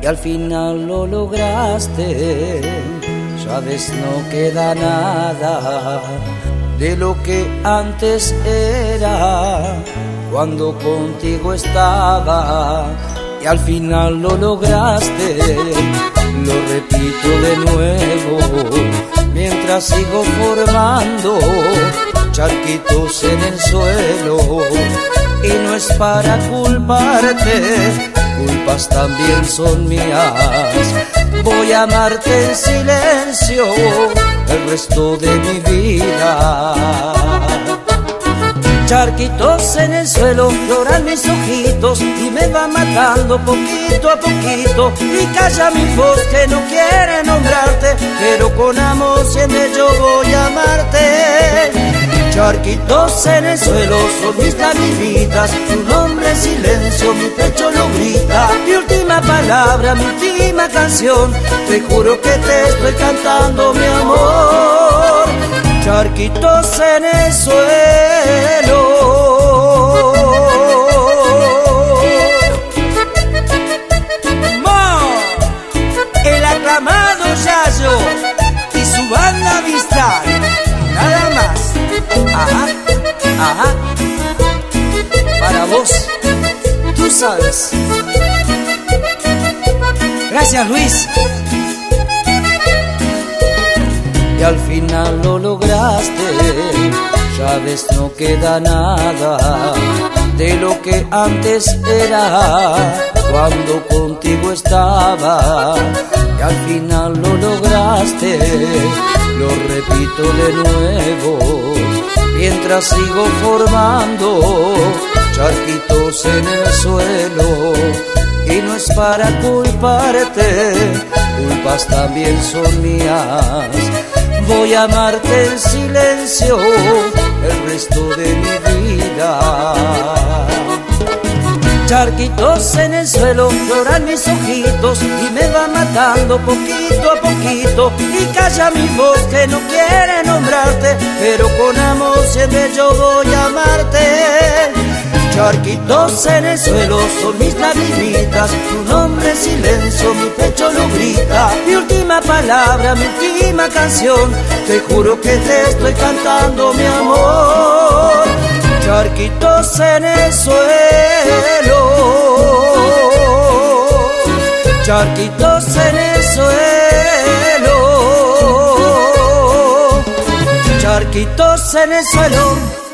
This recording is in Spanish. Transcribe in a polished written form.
y al final lo lograste. Ya ves, no queda nada de lo que antes era cuando contigo estaba, y al final lo lograste. Lo repito de nuevo mientras sigo formando charquitos en el suelo, y no es para culparte, culpas también son mías. Voy a amarte en silencio el resto de mi vida. Charquitos en el suelo, lloran mis ojitos y me va matando poquito a poquito. Y calla mi voz que no quiere nombrarte, pero con amor siempre yo voy a amarte. Charquitos en el suelo son mis lagrimitas, tu nombre en silencio mi pecho lo grita. Mi última palabra, mi última canción, te juro que te estoy cantando, mi amor. Charquitos en el suelo. El aclamado Yayo y su banda Vistar, nada más. Ajá, ajá, para vos, tú sabes. Gracias, Luis. Y al final lo lograste, ya ves, no queda nada de lo que antes era cuando contigo estaba, y al final lo lograste. Lo repito de nuevo mientras sigo formando charquitos en el suelo, y no es para culparte, culpas también son mías. Voy a amarte en silencio el resto de mi vida. Charquitos en el suelo, lloran mis ojitos y me va matando poquito a poquito. Y calla mi voz que no quiere nombrarte, pero con amor siempre yo voy a amarte. Charquitos en el suelo son mis lagrimitas, tu nombre en silencio mi pecho lo grita. Mi última palabra, mi última canción, te juro que te estoy cantando, mi amor. Charquitos en el suelo, charquitos en el suelo, charquitos en el suelo.